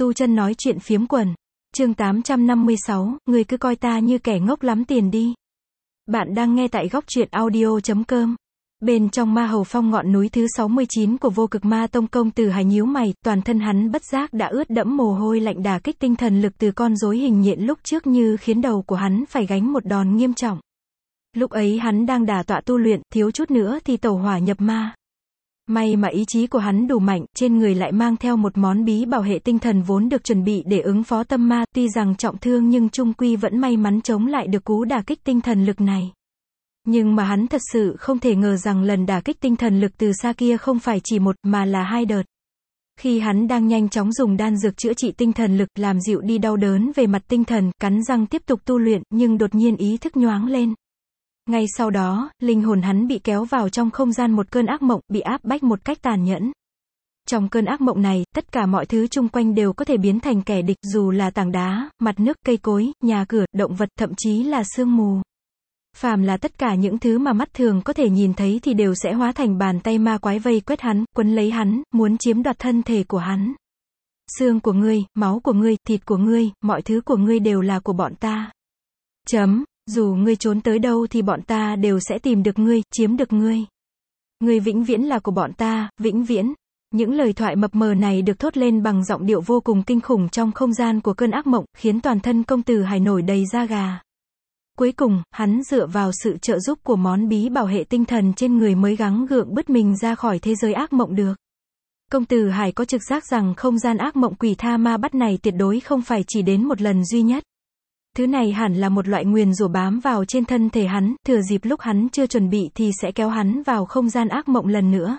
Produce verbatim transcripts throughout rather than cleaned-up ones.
Tu chân nói chuyện phiếm quần. Chương tám trăm năm mươi sáu, người cứ coi ta như kẻ ngốc lắm tiền đi. Bạn đang nghe tại góc truyện audio chấm com. Bên trong Ma Hầu Phong, ngọn núi thứ sáu mươi chín của Vô Cực Ma Tông, Công Tử Hải nhíu mày, toàn thân hắn bất giác đã ướt đẫm mồ hôi lạnh. Đả kích tinh thần lực từ con rối hình nhện lúc trước như khiến đầu của hắn phải gánh một đòn nghiêm trọng. Lúc ấy hắn đang đả tọa tu luyện, thiếu chút nữa thì tẩu hỏa nhập ma. May mà ý chí của hắn đủ mạnh, trên người lại mang theo một món bí bảo hệ tinh thần vốn được chuẩn bị để ứng phó tâm ma, tuy rằng trọng thương nhưng chung quy vẫn may mắn chống lại được cú đả kích tinh thần lực này. Nhưng mà hắn thật sự không thể ngờ rằng lần đả kích tinh thần lực từ xa kia không phải chỉ một, mà là hai đợt. Khi hắn đang nhanh chóng dùng đan dược chữa trị tinh thần lực, làm dịu đi đau đớn về mặt tinh thần, cắn răng tiếp tục tu luyện, nhưng đột nhiên ý thức nhoáng lên. Ngay sau đó, linh hồn hắn bị kéo vào trong không gian một cơn ác mộng, bị áp bách một cách tàn nhẫn. Trong cơn ác mộng này, tất cả mọi thứ chung quanh đều có thể biến thành kẻ địch, dù là tảng đá, mặt nước, cây cối, nhà cửa, động vật, thậm chí là sương mù. Phàm là tất cả những thứ mà mắt thường có thể nhìn thấy thì đều sẽ hóa thành bàn tay ma quái vây quét hắn, quấn lấy hắn, muốn chiếm đoạt thân thể của hắn. Xương của ngươi, máu của ngươi, thịt của ngươi, mọi thứ của ngươi đều là của bọn ta. Chấm. Dù ngươi trốn tới đâu thì bọn ta đều sẽ tìm được ngươi, chiếm được ngươi. Ngươi vĩnh viễn là của bọn ta, vĩnh viễn. Những lời thoại mập mờ này được thốt lên bằng giọng điệu vô cùng kinh khủng trong không gian của cơn ác mộng, khiến toàn thân Công Tử Hải nổi đầy da gà. Cuối cùng, hắn dựa vào sự trợ giúp của món bí bảo hệ tinh thần trên người mới gắng gượng bứt mình ra khỏi thế giới ác mộng được. Công Tử Hải có trực giác rằng không gian ác mộng quỷ tha ma bắt này tuyệt đối không phải chỉ đến một lần duy nhất. Thứ này hẳn là một loại nguyền rủa bám vào trên thân thể hắn, thừa dịp lúc hắn chưa chuẩn bị thì sẽ kéo hắn vào không gian ác mộng lần nữa.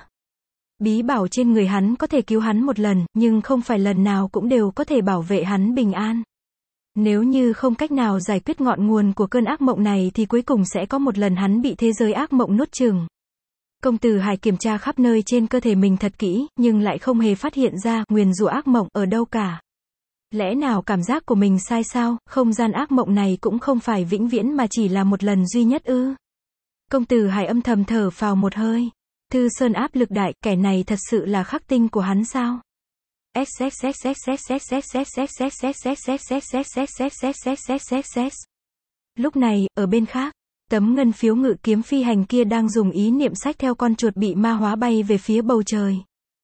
Bí bảo trên người hắn có thể cứu hắn một lần, nhưng không phải lần nào cũng đều có thể bảo vệ hắn bình an. Nếu như không cách nào giải quyết ngọn nguồn của cơn ác mộng này thì cuối cùng sẽ có một lần hắn bị thế giới ác mộng nuốt chửng. Công Tử Hải kiểm tra khắp nơi trên cơ thể mình thật kỹ, nhưng lại không hề phát hiện ra nguyền rủa ác mộng ở đâu cả. Lẽ nào cảm giác của mình sai sao, không gian ác mộng này cũng không phải vĩnh viễn mà chỉ là một lần duy nhất ư? Công Tử Hải âm thầm thở phào một hơi. Thư Sơn áp lực đại, kẻ này thật sự là khắc tinh của hắn sao? Lúc này, ở bên khác, tấm ngân phiếu ngự kiếm phi hành kia đang dùng ý niệm xách theo con chuột bị ma hóa bay về phía bầu trời.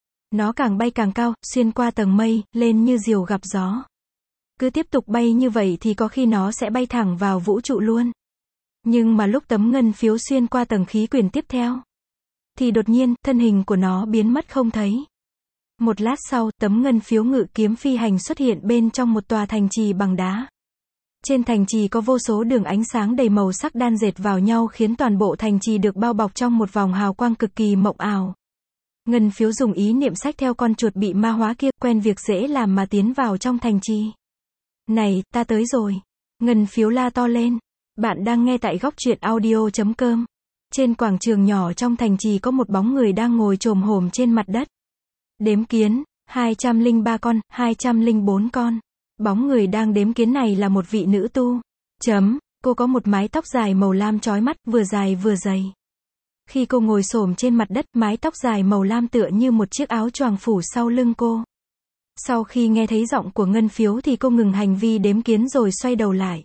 Nó càng bay càng cao, xuyên qua tầng mây, lên như diều gặp gió. Cứ tiếp tục bay như vậy thì có khi nó sẽ bay thẳng vào vũ trụ luôn. Nhưng mà lúc tấm ngân phiếu xuyên qua tầng khí quyển tiếp theo, thì đột nhiên, thân hình của nó biến mất không thấy. Một lát sau, tấm ngân phiếu ngự kiếm phi hành xuất hiện bên trong một tòa thành trì bằng đá. Trên thành trì có vô số đường ánh sáng đầy màu sắc đan dệt vào nhau khiến toàn bộ thành trì được bao bọc trong một vòng hào quang cực kỳ mộng ảo. Ngân phiếu dùng ý niệm xách theo con chuột bị ma hóa kia, quen việc dễ làm mà tiến vào trong thành trì. Này, ta tới rồi. Ngân phiếu la to lên. Bạn đang nghe tại góc truyện audio chấm com. Trên quảng trường nhỏ trong thành trì có một bóng người đang ngồi chồm hổm trên mặt đất. Đếm kiến, hai trăm lẻ ba con, hai trăm lẻ bốn con. Bóng người đang đếm kiến này là một vị nữ tu. Chấm, cô có một mái tóc dài màu lam chói mắt, vừa dài vừa dày. Khi cô ngồi xổm trên mặt đất, mái tóc dài màu lam tựa như một chiếc áo choàng phủ sau lưng cô. Sau khi nghe thấy giọng của ngân phiếu thì cô ngừng hành vi đếm kiến rồi xoay đầu lại.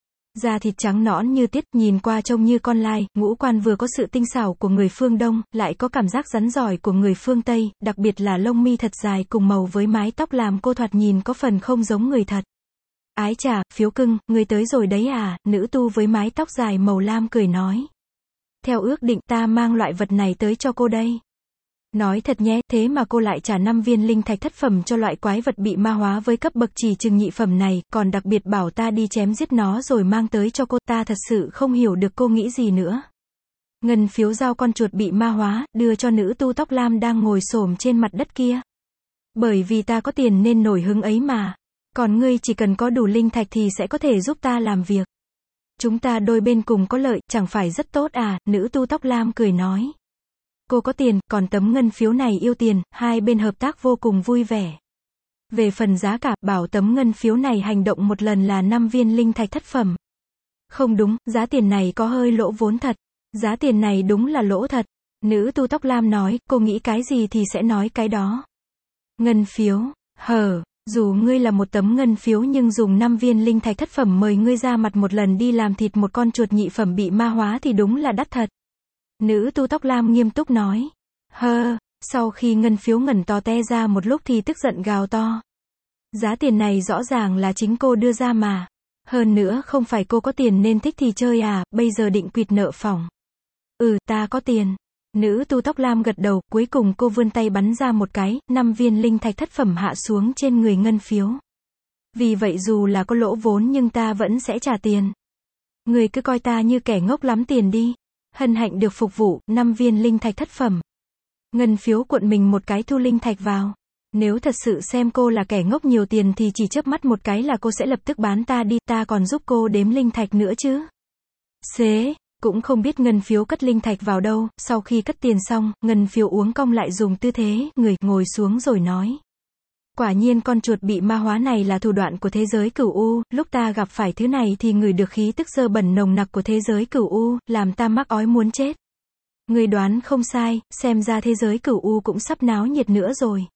Da thịt trắng nõn như tiết, nhìn qua trông như con lai, ngũ quan vừa có sự tinh xảo của người phương Đông, lại có cảm giác rắn giỏi của người phương Tây, đặc biệt là lông mi thật dài cùng màu với mái tóc làm cô thoạt nhìn có phần không giống người thật. Ái chà, phiếu cưng, ngươi tới rồi đấy à, nữ tu với mái tóc dài màu lam cười nói. Theo ước định, ta mang loại vật này tới cho cô đây. Nói thật nhé, thế mà cô lại trả năm viên linh thạch thất phẩm cho loại quái vật bị ma hóa với cấp bậc chỉ chừng nhị phẩm này, còn đặc biệt bảo ta đi chém giết nó rồi mang tới cho cô, ta thật sự không hiểu được cô nghĩ gì nữa. Ngân phiếu giao con chuột bị ma hóa, đưa cho nữ tu tóc lam đang ngồi xổm trên mặt đất kia. Bởi vì ta có tiền nên nổi hứng ấy mà. Còn ngươi chỉ cần có đủ linh thạch thì sẽ có thể giúp ta làm việc. Chúng ta đôi bên cùng có lợi, chẳng phải rất tốt à, nữ tu tóc lam cười nói. Cô có tiền, còn tấm ngân phiếu này yêu tiền, hai bên hợp tác vô cùng vui vẻ. Về phần giá cả, bảo tấm ngân phiếu này hành động một lần là năm viên linh thạch thất phẩm. Không đúng, giá tiền này có hơi lỗ vốn thật. Giá tiền này đúng là lỗ thật. Nữ tu tóc lam nói, cô nghĩ cái gì thì sẽ nói cái đó. Ngân phiếu, hờ, Dù ngươi là một tấm ngân phiếu nhưng dùng năm viên linh thạch thất phẩm mời ngươi ra mặt một lần đi làm thịt một con chuột nhị phẩm bị ma hóa thì đúng là đắt thật. Nữ tu tóc lam nghiêm túc nói. Hơ, sau khi ngân phiếu ngẩn to te ra một lúc thì tức giận gào to. Giá tiền này rõ ràng là chính cô đưa ra mà. Hơn nữa không phải cô có tiền nên thích thì chơi à, bây giờ định quỵt nợ phỏng. Ừ, ta có tiền. Nữ tu tóc lam gật đầu, cuối cùng cô vươn tay bắn ra một cái, năm viên linh thạch thất phẩm hạ xuống trên người ngân phiếu. Vì vậy dù là có lỗ vốn nhưng ta vẫn sẽ trả tiền. Người cứ coi ta như kẻ ngốc lắm tiền đi. Hân hạnh được phục vụ, năm viên linh thạch thất phẩm. Ngân phiếu cuộn mình một cái thu linh thạch vào. Nếu thật sự xem cô là kẻ ngốc nhiều tiền thì chỉ chớp mắt một cái là cô sẽ lập tức bán ta đi, ta còn giúp cô đếm linh thạch nữa chứ. Xế, cũng không biết ngân phiếu cất linh thạch vào đâu, sau khi cất tiền xong, ngân phiếu uống cong lại dùng tư thế, người, ngồi xuống rồi nói. Quả nhiên con chuột bị ma hóa này là thủ đoạn của thế giới cửu u, lúc ta gặp phải thứ này thì ngửi được khí tức dơ bẩn nồng nặc của thế giới cửu u, làm ta mắc ói muốn chết. Người đoán không sai, xem ra thế giới cửu u cũng sắp náo nhiệt nữa rồi.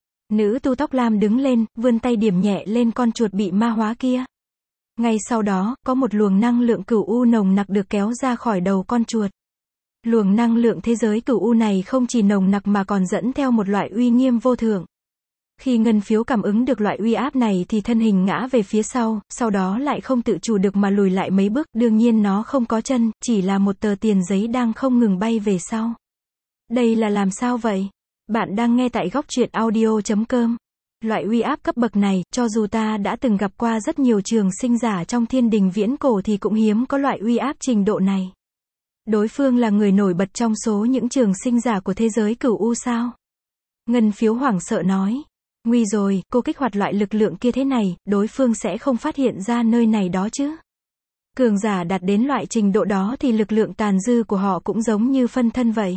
Nữ tu tóc lam đứng lên, vươn tay điểm nhẹ lên con chuột bị ma hóa kia. Ngay sau đó, có một luồng năng lượng cửu u nồng nặc được kéo ra khỏi đầu con chuột. Luồng năng lượng thế giới cửu u này không chỉ nồng nặc mà còn dẫn theo một loại uy nghiêm vô thượng. Khi ngân phiếu cảm ứng được loại uy áp này thì thân hình ngã về phía sau, sau đó lại không tự chủ được mà lùi lại mấy bước, đương nhiên nó không có chân, chỉ là một tờ tiền giấy đang không ngừng bay về sau. Đây là làm sao vậy? Bạn đang nghe tại góc truyện audio chấm com. Loại uy áp cấp bậc này, cho dù ta đã từng gặp qua rất nhiều trường sinh giả trong thiên đình viễn cổ thì cũng hiếm có loại uy áp trình độ này. Đối phương là người nổi bật trong số những trường sinh giả của thế giới cửu u sao? Ngân phiếu hoảng sợ nói. Nguy rồi, cô kích hoạt loại lực lượng kia thế này, đối phương sẽ không phát hiện ra nơi này đó chứ. Cường giả đạt đến loại trình độ đó thì lực lượng tàn dư của họ cũng giống như phân thân vậy.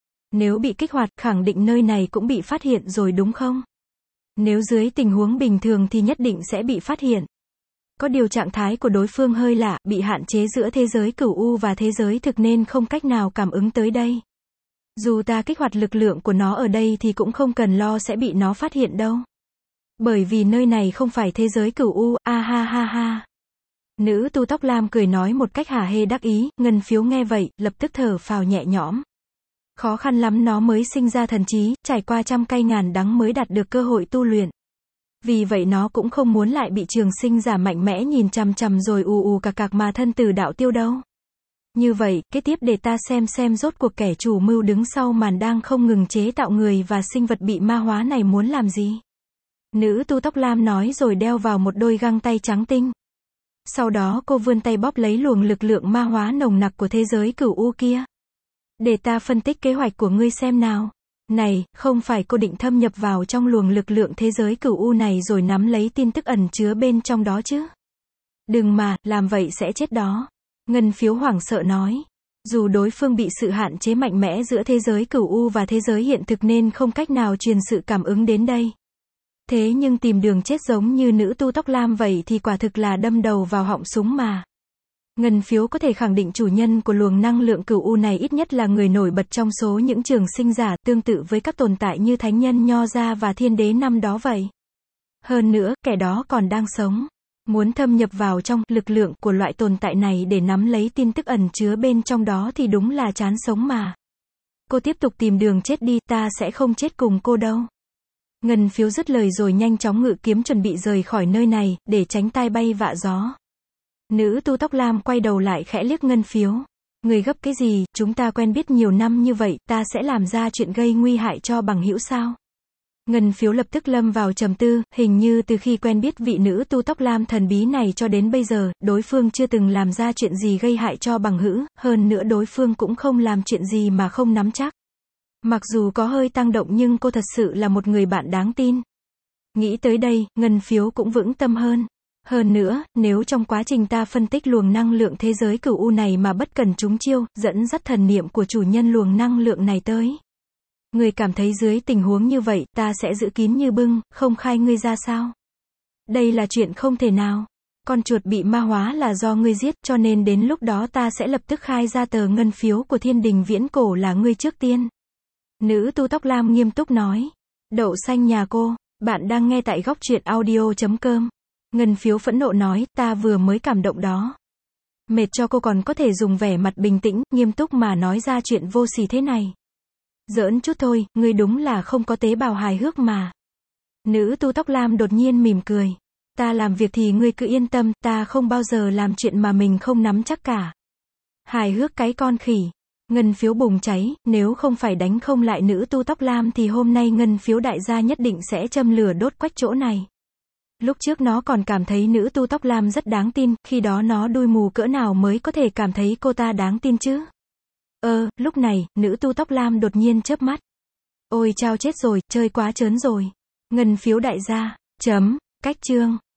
Nếu bị kích hoạt, khẳng định nơi này cũng bị phát hiện rồi đúng không? Nếu dưới tình huống bình thường thì nhất định sẽ bị phát hiện. Có điều trạng thái của đối phương hơi lạ, bị hạn chế giữa thế giới cửu u và thế giới thực nên không cách nào cảm ứng tới đây. Dù ta kích hoạt lực lượng của nó ở đây thì cũng không cần lo sẽ bị nó phát hiện đâu. Bởi vì nơi này không phải thế giới cửu u, a ha ha ha. Nữ tu tóc lam cười nói một cách hả hê đắc ý, ngân phiếu nghe vậy, lập tức thở phào nhẹ nhõm. Khó khăn lắm nó mới sinh ra thần trí, trải qua trăm cay ngàn đắng mới đạt được cơ hội tu luyện. Vì vậy nó cũng không muốn lại bị trường sinh giả mạnh mẽ nhìn chằm chằm rồi ù ù cạc cạc mà thân tử đạo tiêu đâu. Như vậy, kế tiếp để ta xem xem rốt cuộc kẻ chủ mưu đứng sau màn đang không ngừng chế tạo người và sinh vật bị ma hóa này muốn làm gì. Nữ tu tóc lam nói rồi đeo vào một đôi găng tay trắng tinh. Sau đó cô vươn tay bóp lấy luồng lực lượng ma hóa nồng nặc của thế giới cửu u kia. Để ta phân tích kế hoạch của ngươi xem nào. Này, không phải cô định thâm nhập vào trong luồng lực lượng thế giới cửu u này rồi nắm lấy tin tức ẩn chứa bên trong đó chứ. Đừng mà, làm vậy sẽ chết đó. Ngân phiếu hoảng sợ nói. Dù đối phương bị sự hạn chế mạnh mẽ giữa thế giới cửu u và thế giới hiện thực nên không cách nào truyền sự cảm ứng đến đây. Thế nhưng tìm đường chết giống như nữ tu tóc lam vậy thì quả thực là đâm đầu vào họng súng mà. Ngân phiếu có thể khẳng định chủ nhân của luồng năng lượng cửu u này ít nhất là người nổi bật trong số những trường sinh giả, tương tự với các tồn tại như thánh nhân Nho gia và thiên đế năm đó vậy. Hơn nữa, kẻ đó còn đang sống. Muốn thâm nhập vào trong lực lượng của loại tồn tại này để nắm lấy tin tức ẩn chứa bên trong đó thì đúng là chán sống mà. Cô tiếp tục tìm đường chết đi, ta sẽ không chết cùng cô đâu. Ngân phiếu dứt lời rồi nhanh chóng ngự kiếm chuẩn bị rời khỏi nơi này, để tránh tai bay vạ gió. Nữ tu tóc lam quay đầu lại khẽ liếc ngân phiếu. Người gấp cái gì, chúng ta quen biết nhiều năm như vậy, ta sẽ làm ra chuyện gây nguy hại cho bằng hữu sao? Ngân phiếu lập tức lâm vào trầm tư, hình như từ khi quen biết vị nữ tu tóc lam thần bí này cho đến bây giờ, đối phương chưa từng làm ra chuyện gì gây hại cho bằng hữu, hơn nữa đối phương cũng không làm chuyện gì mà không nắm chắc. Mặc dù có hơi tăng động nhưng cô thật sự là một người bạn đáng tin. Nghĩ tới đây, ngân phiếu cũng vững tâm hơn. Hơn nữa, nếu trong quá trình ta phân tích luồng năng lượng thế giới cửu u này mà bất cần trúng chiêu, dẫn dắt thần niệm của chủ nhân luồng năng lượng này tới. Người cảm thấy dưới tình huống như vậy, ta sẽ giữ kín như bưng, không khai ngươi ra sao? Đây là chuyện không thể nào. Con chuột bị ma hóa là do ngươi giết, cho nên đến lúc đó ta sẽ lập tức khai ra tờ ngân phiếu của thiên đình viễn cổ là ngươi trước tiên. Nữ tu tóc lam nghiêm túc nói. Đậu xanh nhà cô. Bạn đang nghe tại góc truyện audio chấm com. Ngân Phiếu phẫn nộ nói, ta vừa mới cảm động đó. Mệt cho cô còn có thể dùng vẻ mặt bình tĩnh, nghiêm túc mà nói ra chuyện vô sỉ thế này. Giỡn chút thôi, ngươi đúng là không có tế bào hài hước mà. Nữ tu tóc lam đột nhiên mỉm cười. Ta làm việc thì ngươi cứ yên tâm, ta không bao giờ làm chuyện mà mình không nắm chắc cả. Hài hước cái con khỉ. Ngân Phiếu bùng cháy, nếu không phải đánh không lại nữ tu tóc lam thì hôm nay Ngân Phiếu đại gia nhất định sẽ châm lửa đốt quách chỗ này. Lúc trước nó còn cảm thấy nữ tu tóc lam rất đáng tin, khi đó nó đui mù cỡ nào mới có thể cảm thấy cô ta đáng tin chứ. Ơ, lúc này, nữ tu tóc lam đột nhiên chớp mắt. Ôi chao chết rồi, chơi quá trớn rồi. Ngân Phiếu đại gia, chấm, cách chương.